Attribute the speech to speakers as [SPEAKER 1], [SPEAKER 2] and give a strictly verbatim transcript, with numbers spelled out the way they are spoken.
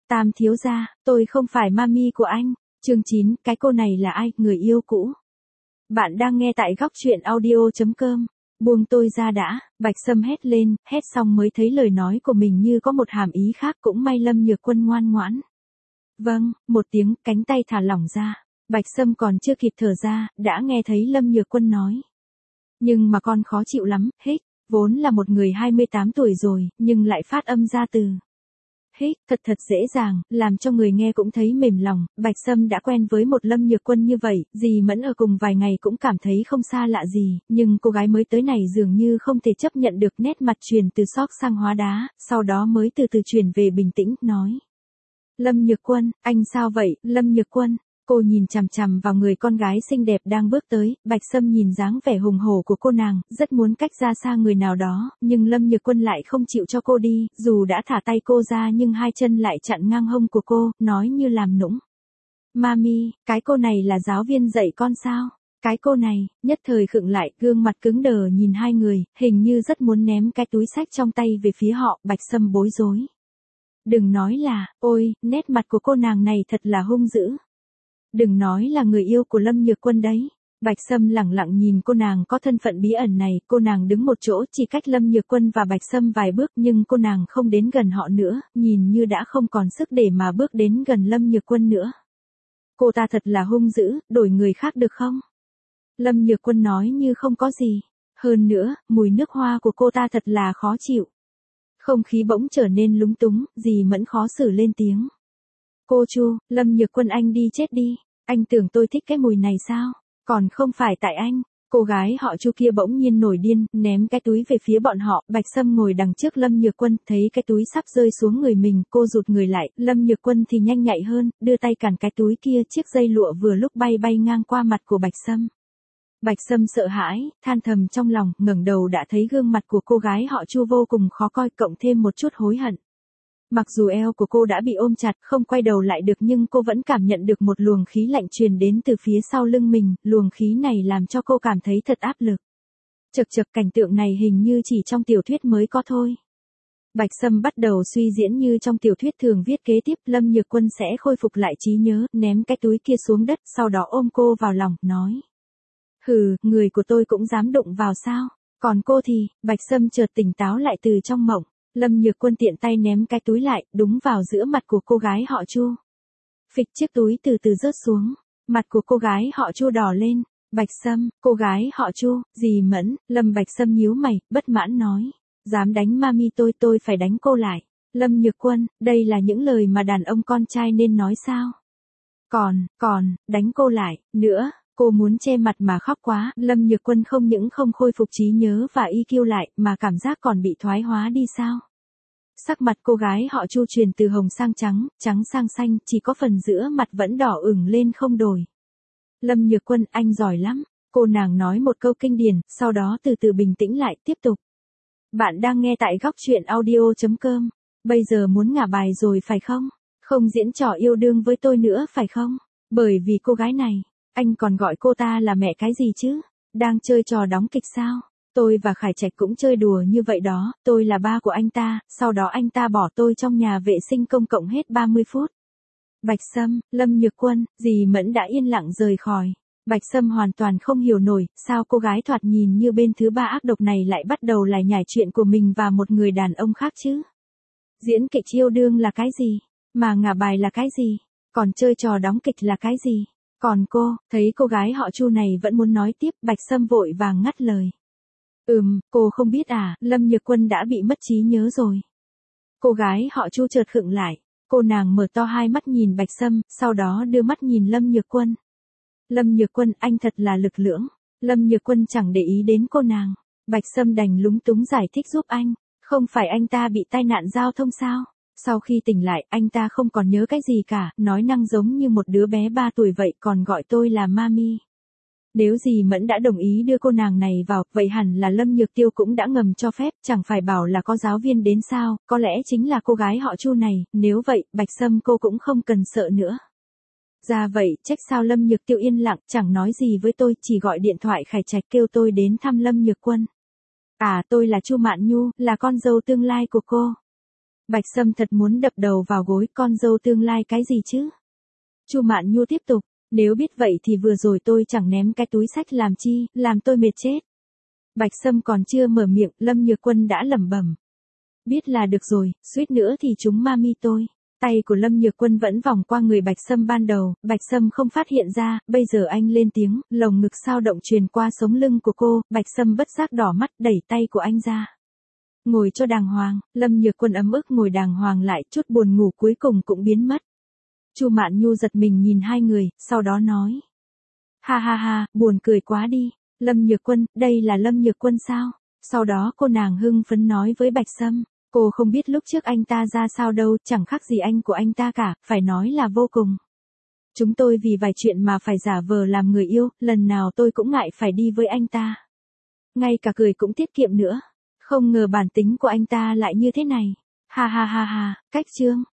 [SPEAKER 1] Tam thiếu gia, tôi không phải mami của anh. Chương chín, cái cô này là ai, người yêu cũ. Bạn đang nghe tại góc truyện audio chấm com. Buông tôi ra đã, Bạch Sâm hét lên, hét xong mới thấy lời nói của mình như có một hàm ý khác, cũng may Lâm Nhược Quân ngoan ngoãn. Vâng, một tiếng, cánh tay thả lỏng ra. Bạch Sâm còn chưa kịp thở ra, đã nghe thấy Lâm Nhược Quân nói. Nhưng mà con khó chịu lắm, hích, vốn là một người hai mươi tám tuổi rồi, nhưng lại phát âm ra từ. Hích, thật thật dễ dàng, làm cho người nghe cũng thấy mềm lòng. Bạch Sâm đã quen với một Lâm Nhược Quân như vậy, dì Mẫn ở cùng vài ngày cũng cảm thấy không xa lạ gì, nhưng cô gái mới tới này dường như không thể chấp nhận được nét mặt chuyển từ sóc sang hóa đá, sau đó mới từ từ chuyển về bình tĩnh, nói. Lâm Nhược Quân, anh sao vậy, Lâm Nhược Quân? Cô nhìn chằm chằm vào người con gái xinh đẹp đang bước tới, Bạch Sâm nhìn dáng vẻ hùng hổ của cô nàng, rất muốn cách ra xa người nào đó, nhưng Lâm Nhược Quân lại không chịu cho cô đi, dù đã thả tay cô ra nhưng hai chân lại chặn ngang hông của cô, nói như làm nũng. Mami, cái cô này là giáo viên dạy con sao? Cái cô này, nhất thời khựng lại, gương mặt cứng đờ nhìn hai người, hình như rất muốn ném cái túi xách trong tay về phía họ, Bạch Sâm bối rối. Đừng nói là, ôi, nét mặt của cô nàng này thật là hung dữ. Đừng nói là người yêu của Lâm Nhược Quân đấy. Bạch Sâm lẳng lặng nhìn cô nàng có thân phận bí ẩn này, cô nàng đứng một chỗ chỉ cách Lâm Nhược Quân và Bạch Sâm vài bước nhưng cô nàng không đến gần họ nữa, nhìn như đã không còn sức để mà bước đến gần Lâm Nhược Quân nữa. Cô ta thật là hung dữ, đổi người khác được không? Lâm Nhược Quân nói như không có gì. Hơn nữa, mùi nước hoa của cô ta thật là khó chịu. Không khí bỗng trở nên lúng túng, dì Mẫn khó xử lên tiếng. Cô Chu, Lâm Nhược Quân anh đi chết đi, anh tưởng tôi thích cái mùi này sao, còn không phải tại anh. Cô gái họ Chu kia bỗng nhiên nổi điên, ném cái túi về phía bọn họ, Bạch Sâm ngồi đằng trước Lâm Nhược Quân, thấy cái túi sắp rơi xuống người mình, cô rụt người lại, Lâm Nhược Quân thì nhanh nhạy hơn, đưa tay cản cái túi kia, chiếc dây lụa vừa lúc bay bay ngang qua mặt của Bạch Sâm. Bạch Sâm sợ hãi, than thầm trong lòng, ngẩng đầu đã thấy gương mặt của cô gái họ Chu vô cùng khó coi, cộng thêm một chút hối hận. Mặc dù eo của cô đã bị ôm chặt, không quay đầu lại được nhưng cô vẫn cảm nhận được một luồng khí lạnh truyền đến từ phía sau lưng mình, luồng khí này làm cho cô cảm thấy thật áp lực. Chật chật, cảnh tượng này hình như chỉ trong tiểu thuyết mới có thôi. Bạch Sâm bắt đầu suy diễn như trong tiểu thuyết thường viết kế tiếp, Lâm Nhược Quân sẽ khôi phục lại trí nhớ, ném cái túi kia xuống đất, sau đó ôm cô vào lòng, nói. Hừ, người của tôi cũng dám đụng vào sao? Còn cô thì, Bạch Sâm chợt tỉnh táo lại từ trong mộng. Lâm Nhược Quân tiện tay ném cái túi lại, đúng vào giữa mặt của cô gái họ Chu. Phịch, chiếc túi từ từ rớt xuống. Mặt của cô gái họ Chu đỏ lên. Bạch Sâm, cô gái họ Chu, dì Mẫn, Lâm Bạch Sâm nhíu mày, bất mãn nói. Dám đánh mami tôi, tôi phải đánh cô lại. Lâm Nhược Quân, đây là những lời mà đàn ông con trai nên nói sao? Còn, còn, đánh cô lại, nữa. Cô muốn che mặt mà khóc quá, Lâm Nhược Quân không những không khôi phục trí nhớ và i kiu lại, mà cảm giác còn bị thoái hóa đi sao? Sắc mặt cô gái họ Chu chuyển từ hồng sang trắng, trắng sang xanh, chỉ có phần giữa mặt vẫn đỏ ửng lên không đổi. Lâm Nhược Quân, anh giỏi lắm. Cô nàng nói một câu kinh điển, sau đó từ từ bình tĩnh lại, tiếp tục. Bạn đang nghe tại góc truyện audio chấm com. Bây giờ muốn ngả bài rồi phải không? Không diễn trò yêu đương với tôi nữa phải không? Bởi vì cô gái này. Anh còn gọi cô ta là mẹ cái gì chứ? Đang chơi trò đóng kịch sao? Tôi và Khải Trạch cũng chơi đùa như vậy đó, tôi là ba của anh ta, sau đó anh ta bỏ tôi trong nhà vệ sinh công cộng hết ba mươi phút. Bạch Sâm, Lâm Nhược Quân, dì Mẫn đã yên lặng rời khỏi. Bạch Sâm hoàn toàn không hiểu nổi, sao cô gái thoạt nhìn như bên thứ ba ác độc này lại bắt đầu lải nhải chuyện của mình và một người đàn ông khác chứ? Diễn kịch yêu đương là cái gì? Mà ngả bài là cái gì? Còn chơi trò đóng kịch là cái gì? Còn cô, thấy cô gái họ Chu này vẫn muốn nói tiếp, Bạch Sâm vội vàng ngắt lời. Ừm, cô không biết à, Lâm Nhược Quân đã bị mất trí nhớ rồi. Cô gái họ Chu chợt khựng lại, cô nàng mở to hai mắt nhìn Bạch Sâm, sau đó đưa mắt nhìn Lâm Nhược Quân. Lâm Nhược Quân, anh thật là lực lưỡng. Lâm Nhược Quân chẳng để ý đến cô nàng. Bạch Sâm đành lúng túng giải thích giúp anh, không phải anh ta bị tai nạn giao thông sao? Sau khi tỉnh lại, anh ta không còn nhớ cái gì cả, nói năng giống như một đứa bé ba tuổi vậy, còn gọi tôi là mami. Nếu dì Mẫn đã đồng ý đưa cô nàng này vào, vậy hẳn là Lâm Nhược Tiêu cũng đã ngầm cho phép, chẳng phải bảo là có giáo viên đến sao, có lẽ chính là cô gái họ Chu này, nếu vậy, Bạch Sâm cô cũng không cần sợ nữa. Ra vậy, trách sao Lâm Nhược Tiêu yên lặng, chẳng nói gì với tôi, chỉ gọi điện thoại Khải Trạch kêu tôi đến thăm Lâm Nhược Quân. À, tôi là Chu Mạn Nhu, là con dâu tương lai của cô. Bạch Sâm thật muốn đập đầu vào gối, con dâu tương lai cái gì chứ? Chu Mạn Nhu tiếp tục, nếu biết vậy thì vừa rồi tôi chẳng ném cái túi xách làm chi, làm tôi mệt chết. Bạch Sâm còn chưa mở miệng, Lâm Nhược Quân đã lẩm bẩm. Biết là được rồi, suýt nữa thì chúng mami tôi. Tay của Lâm Nhược Quân vẫn vòng qua người Bạch Sâm ban đầu, Bạch Sâm không phát hiện ra, bây giờ anh lên tiếng, lồng ngực sao động truyền qua sống lưng của cô, Bạch Sâm bất giác đỏ mắt đẩy tay của anh ra. Ngồi cho đàng hoàng, Lâm Nhược Quân ấm ức ngồi đàng hoàng lại, chút buồn ngủ cuối cùng cũng biến mất. Chu Mạn Nhu giật mình nhìn hai người, sau đó nói. Ha ha ha, buồn cười quá đi, Lâm Nhược Quân, đây là Lâm Nhược Quân sao? Sau đó cô nàng hưng phấn nói với Bạch Sâm, cô không biết lúc trước anh ta ra sao đâu, chẳng khác gì anh của anh ta cả, phải nói là vô cùng. Chúng tôi vì vài chuyện mà phải giả vờ làm người yêu, lần nào tôi cũng ngại phải đi với anh ta. Ngay cả cười cũng tiết kiệm nữa. Không ngờ bản tính của anh ta lại như thế này. Ha ha ha ha, cách chương.